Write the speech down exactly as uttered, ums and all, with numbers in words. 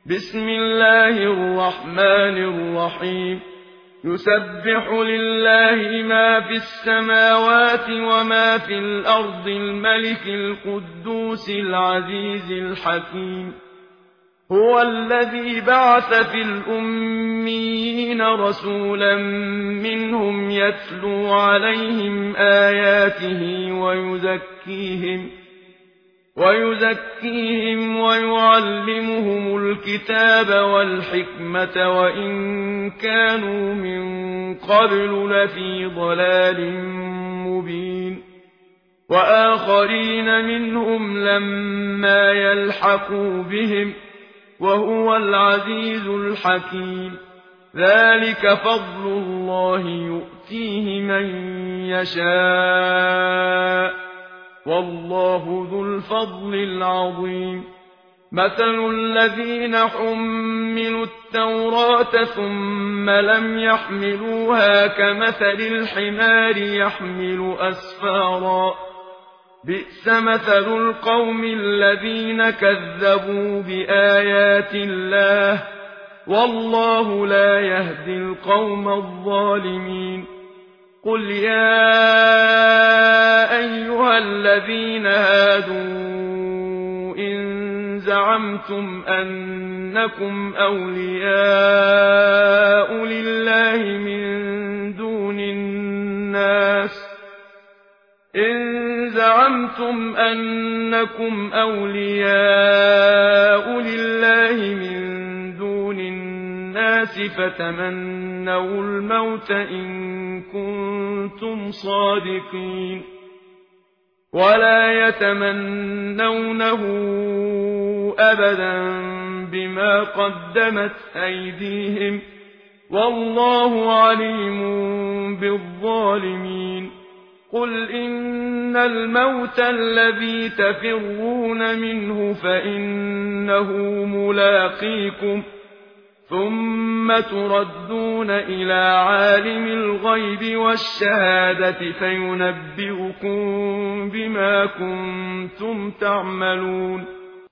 بسم الله الرحمن الرحيم يسبح لله ما في السماوات وما في الأرض الملك القدوس العزيز الحكيم هو الذي بعث في الأميين رسولا منهم يتلو عليهم آياته ويزكيهم ويزكيهم ويعلمهم الكتاب والحكمة وإن كانوا من قبل لفي ضلال مبين وآخرين منهم لما يلحقوا بهم وهو العزيز الحكيم ذلك فضل الله يؤتيه من يشاء والله ذو الفضل العظيم مثل الذين حملوا التوراة ثم لم يحملوها كمثل الحمار يحمل أسفارا بئس مثل القوم الذين كذبوا بآيات الله والله لا يهدي القوم الظالمين قل يا أيها الذين هادوا إن زعمتم أنكم أولياء لله من دون الناس إن زعمتم أنكم أولياء لله من دون الناس فتمنوا الموت إن كنتم صادقين ولا يتمنونه أبدا بما قدمت أيديهم والله عليم بالظالمين قل إن الموت الذي تفرون منه فإنه ملاقيكم ثم تردون إلى عالم الغيب والشهادة فينبئكم بما كنتم تعملون